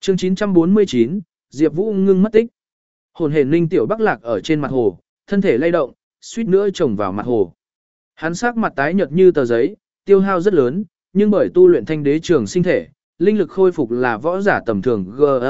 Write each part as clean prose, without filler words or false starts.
Chương 949, Diệp Vũ ngưng mất tích. Hồn hển Ninh Tiểu Bắc lạc ở trên mặt hồ, thân thể lay động, suýt nữa chồng vào mặt hồ. Hắn sắc mặt tái nhợt như tờ giấy, tiêu hao rất lớn, nhưng bởi tu luyện thanh đế trường sinh thể, linh lực khôi phục là võ giả tầm thường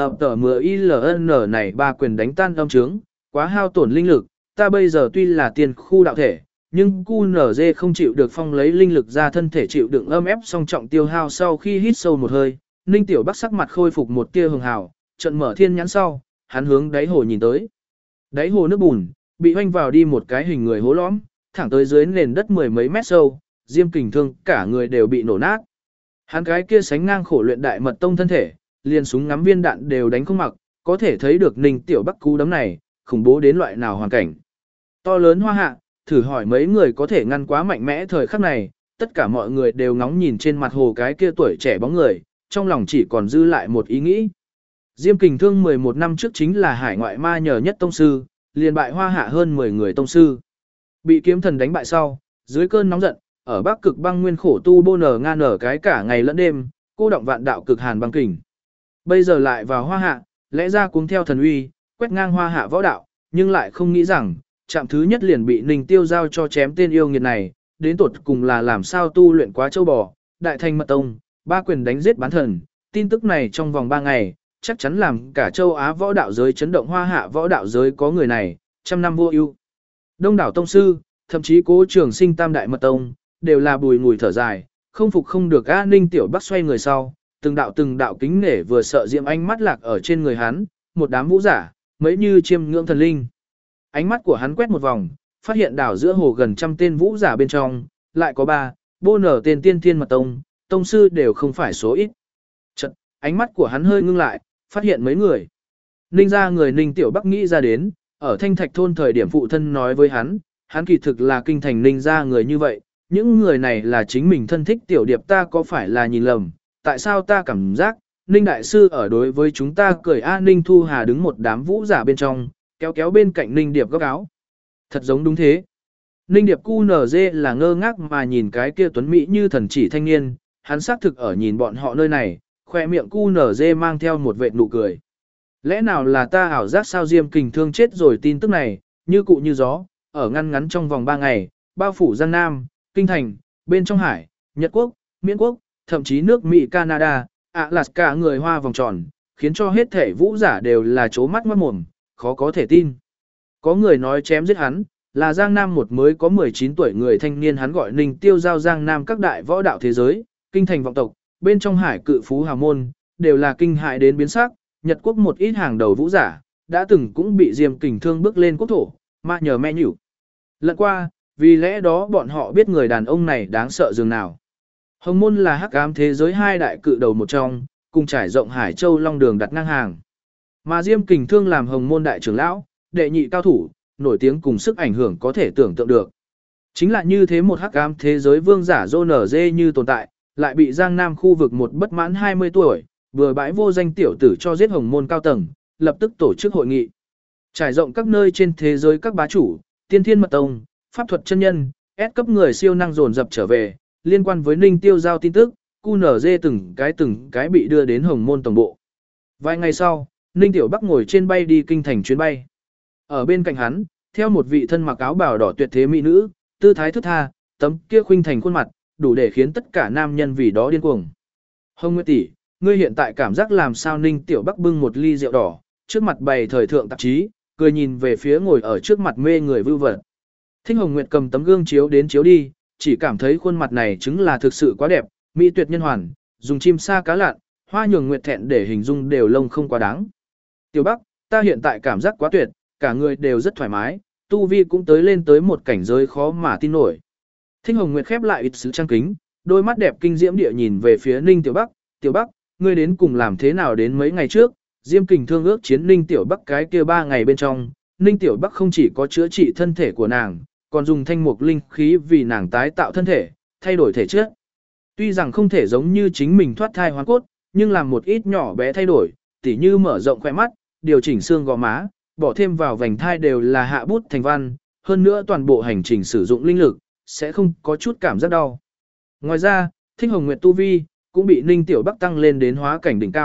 GTMILN này ba quyền đánh tan âm chướng, quá hao tổn linh lực, ta bây giờ tuy là tiền khu đạo thể, nhưng QNZ không chịu được phong lấy linh lực ra thân thể chịu đựng âm ép song trọng tiêu hao sau khi hít sâu một hơi, Ninh Tiểu Bắc sắc mặt khôi phục một tia hường hào, trận mở thiên nhãn sau, hắn hướng đáy hồ nhìn tới. Đáy hồ nước bùn, bị hoanh vào đi một cái hình người hố lõm, thẳng tới dưới nền đất mười mấy mét sâu, Diêm Kình Thương cả người đều bị nổ nát. Hắn cái kia sánh ngang khổ luyện đại mật tông thân thể, liền súng ngắm viên đạn đều đánh không mặc, có thể thấy được Ninh Tiểu Bắc cú đấm này, khủng bố đến loại nào hoàn cảnh. To lớn hoa hạ, thử hỏi mấy người có thể ngăn quá mạnh mẽ thời khắc này, tất cả mọi người đều ngóng nhìn trên mặt hồ cái kia tuổi trẻ bóng người, trong lòng chỉ còn dư lại một ý nghĩ. Diêm Kình Thương 11 năm trước chính là hải ngoại ma nhờ nhất tông sư, liền bại hoa hạ hơn 10 người tông sư. Bị kiếm thần đánh bại sau, dưới cơn nóng giận, ở Bắc Cực băng nguyên khổ tu bô nở nga nở cái cả ngày lẫn đêm, cô động vạn đạo cực hàn băng kình. Bây giờ lại vào hoa hạ, lẽ ra cuống theo thần uy, quét ngang hoa hạ võ đạo, nhưng lại không nghĩ rằng, chạm thứ nhất liền bị Ninh Tiêu giao cho chém tên yêu nghiệt này, đến tột cùng là làm sao tu luyện quá châu bò, đại thành mật tông, ba quyền đánh giết bán thần, tin tức này trong vòng 3 ngày, chắc chắn làm cả châu Á võ đạo giới chấn động, hoa hạ võ đạo giới có người này, trăm năm vô ưu. Đông đảo tông sư, thậm chí Cố Trường Sinh tam đại mật tông, đều là bùi ngùi thở dài, không phục không được. Ninh Tiểu Bắc xoay người sau, từng đạo kính nể vừa sợ diệm ánh mắt lạc ở trên người hắn, một đám vũ giả, mấy như chiêm ngưỡng thần linh. Ánh mắt của hắn quét một vòng, phát hiện đảo giữa hồ gần trăm tên vũ giả bên trong, lại có 3, bô nở tên tiên thiên mật tông, tông sư đều không phải số ít. Chật, ánh mắt của hắn hơi ngưng lại, phát hiện mấy người. Ninh ra người Ninh Tiểu Bắc nghĩ ra đến, ở Thanh Thạch thôn thời điểm phụ thân nói với hắn kỳ thực là kinh thành Ninh ra người như vậy, những người này là chính mình thân thích tiểu điệp, ta có phải là nhìn lầm, tại sao ta cảm giác, Ninh Đại Sư ở đối với chúng ta cười. Ninh Thu Hà đứng một đám vũ giả bên trong, kéo bên cạnh Ninh Điệp góc áo. Thật giống đúng thế. Ninh Điệp QNZ là ngơ ngác mà nhìn cái kia tuấn mỹ như thần chỉ thanh niên, hắn xác thực ở nhìn bọn họ nơi này, khoe miệng QNZ mang theo một vệt nụ cười. Lẽ nào là ta ảo giác sao? Diêm Kình Thương chết rồi tin tức này, như cụ như gió, ở ngăn trong vòng 3 ngày, bao phủ Giang Nam, Kinh Thành, bên trong hải, Nhật Quốc, Miễn Quốc, thậm chí nước Mỹ, Canada, Alaska người Hoa vòng tròn, khiến cho hết thể vũ giả đều là chố mắt ngoát mồm, khó có thể tin. Có người nói chém giết hắn, là Giang Nam một mới có 19 tuổi người thanh niên, hắn gọi Ninh Tiêu giao. Giang Nam các đại võ đạo thế giới, Kinh Thành vọng tộc, bên trong hải cự phú hào môn, đều là kinh hại đến biến sắc. Nhật Quốc một ít hàng đầu vũ giả, đã từng cũng bị Diêm Kình Thương bước lên quốc thổ, mà nhờ me nhủ. Lận qua, vì lẽ đó bọn họ biết người đàn ông này đáng sợ dường nào. Hồng môn là hắc ám thế giới hai đại cự đầu một trong, cùng trải rộng Hải Châu Long Đường đặt ngang hàng. Mà Diêm Kình Thương làm Hồng môn đại trưởng lão, đệ nhị cao thủ, nổi tiếng cùng sức ảnh hưởng có thể tưởng tượng được. Chính là như thế một hắc ám thế giới vương giả Zone như tồn tại, lại bị Giang Nam khu vực một bất mãn 20 tuổi, vừa bãi vô danh tiểu tử cho giết Hồng môn cao tầng, lập tức tổ chức hội nghị. Trải rộng các nơi trên thế giới các bá chủ, tiên thiên mật tông, pháp thuật chân nhân, S cấp người siêu năng dồn dập trở về, liên quan với Ninh Tiêu giao tin tức, QNZ từng cái bị đưa đến Hồng môn tổng bộ. Vài ngày sau, Ninh Tiểu Bắc ngồi trên bay đi Kinh Thành chuyến bay. Ở bên cạnh hắn, theo một vị thân mặc áo bào đỏ tuyệt thế mỹ nữ, tư thái thức tha, tấm kia khuynh thành khuôn mặt, đủ để khiến tất cả nam nhân vì đó điên cuồng. Hồng Nguyệt tỷ, ngươi hiện tại cảm giác làm sao? Ninh Tiểu Bắc bưng một ly rượu đỏ, trước mặt bày thời thượng tạp chí, cười nhìn về phía ngồi ở trước mặt mê người vưu vật. Thích Hồng Nguyệt cầm tấm gương chiếu đến chiếu đi, chỉ cảm thấy khuôn mặt này chứng là thực sự quá đẹp, mỹ tuyệt nhân hoàn, dùng chim sa cá lạn, hoa nhường nguyệt thẹn để hình dung đều lông không quá đáng. Tiểu Bắc, ta hiện tại cảm giác quá tuyệt, cả người đều rất thoải mái, tu vi cũng lên tới một cảnh giới khó mà tin nổi. Thích Hồng Nguyệt khép lại ít sự trang kính, đôi mắt đẹp kinh diễm địa nhìn về phía Ninh Tiểu Bắc. Tiểu Bắc, ngươi đến cùng làm thế nào? Đến mấy ngày trước, Diêm Kình Thương ước chiến Ninh Tiểu Bắc cái kia 3 ngày bên trong, Ninh Tiểu Bắc không chỉ có chữa trị thân thể của nàng, còn dùng thanh mục linh khí vì nàng tái tạo thân thể, thay đổi thể chất. Tuy rằng không thể giống như chính mình thoát thai hóa cốt, nhưng làm một ít nhỏ bé thay đổi, tỉ như mở rộng khóe mắt, điều chỉnh xương gò má, bỏ thêm vào vành thai đều là hạ bút thành văn, hơn nữa toàn bộ hành trình sử dụng linh lực, sẽ không có chút cảm giác đau. Ngoài ra, Thích Hồng Nguyệt tu vi cũng bị Ninh Tiểu Bắc tăng lên đến hóa cảnh đỉnh cao,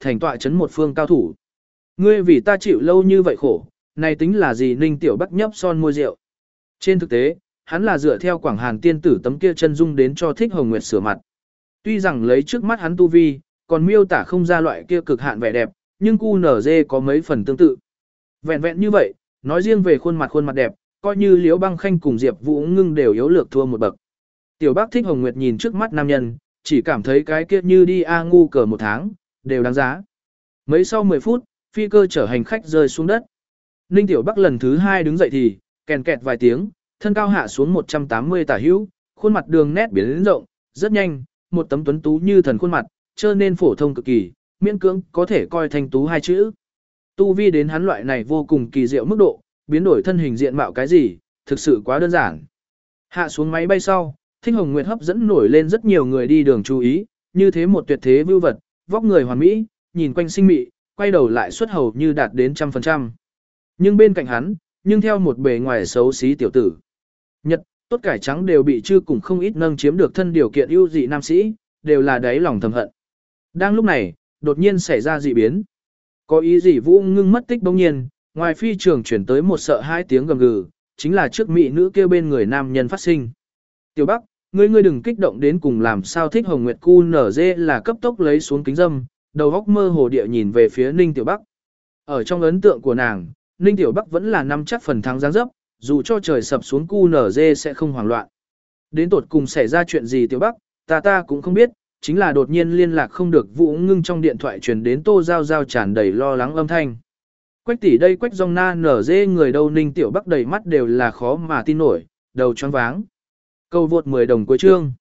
thành tọa chấn một phương cao thủ. Ngươi vì ta chịu lâu như vậy khổ, này tính là gì? Ninh Tiểu Bắc nhấp son môi rượu. Trên thực tế, hắn là dựa theo Quảng Hàn tiên tử tấm kia chân dung đến cho Thích Hồng Nguyệt sửa mặt. Tuy rằng lấy trước mắt hắn tu vi, còn miêu tả không ra loại kia cực hạn vẻ đẹp, nhưng QNZ có mấy phần tương tự. Vẹn vẹn như vậy, nói riêng về khuôn mặt đẹp, coi như Liễu Băng Khanh cùng Diệp Vũ Ngưng đều yếu lược thua một bậc. Tiểu Bắc Thích Hồng Nguyệt nhìn trước mắt nam nhân, chỉ cảm thấy cái kia như đi ngu cờ một tháng, đều đáng giá. Mấy sau 10 phút, phi cơ chở hành khách rơi xuống đất. Ninh Tiểu Bắc lần thứ 2 đứng dậy thì, kèn kẹt vài tiếng, thân cao hạ xuống 180 tả hữu, khuôn mặt đường nét biến rộng, rất nhanh, một tấm tuấn tú như thần khuôn mặt, trơ nên phổ thông cực kỳ, miễn cưỡng có thể coi thành tú hai chữ. Tu vi đến hắn loại này vô cùng kỳ diệu mức độ, biến đổi thân hình diện mạo cái gì, thực sự quá đơn giản. Hạ xuống máy bay sau, Thích Hồng Nguyệt hấp dẫn nổi lên rất nhiều người đi đường chú ý, như thế một tuyệt thế vưu vật, vóc người hoàn mỹ, nhìn quanh sinh mị, quay đầu lại xuất hầu như đạt đến 100%. Nhưng bên cạnh hắn, nhưng theo một bề ngoài xấu xí tiểu tử. Nhật, tốt cải trắng đều bị chư cùng không ít nâng chiếm được thân điều kiện ưu dị nam sĩ, đều là đáy lòng thầm hận. Đang lúc này, đột nhiên xảy ra dị biến. Có ý gì Vũ Ngưng mất tích bỗng nhiên, ngoài phi trường chuyển tới một sợ hai tiếng gầm gừ, chính là trước mỹ nữ kêu bên người nam nhân phát sinh. Tiểu Bắc, ngươi đừng kích động đến cùng làm sao. Thích Hồng Nguyệt QNZ là cấp tốc lấy xuống kính dâm, đầu góc mơ hồ địa nhìn về phía Ninh Tiểu Bắc. Ở trong ấn tượng của nàng, Ninh Tiểu Bắc vẫn là nắm chắc phần thắng dáng dấp, dù cho trời sập xuống QNZ sẽ không hoảng loạn. Đến tột cùng xảy ra chuyện gì Tiểu Bắc, ta cũng không biết, chính là đột nhiên liên lạc không được. Vũ Ngưng trong điện thoại truyền đến Tô Giao Giao tràn đầy lo lắng âm thanh. Quách tỷ đây Quách Dòng Na nở dê người đâu? Ninh Tiểu Bắc đầy mắt đều là khó mà tin nổi, đầu choáng váng. Câu vượt 10 đồng cuối chương.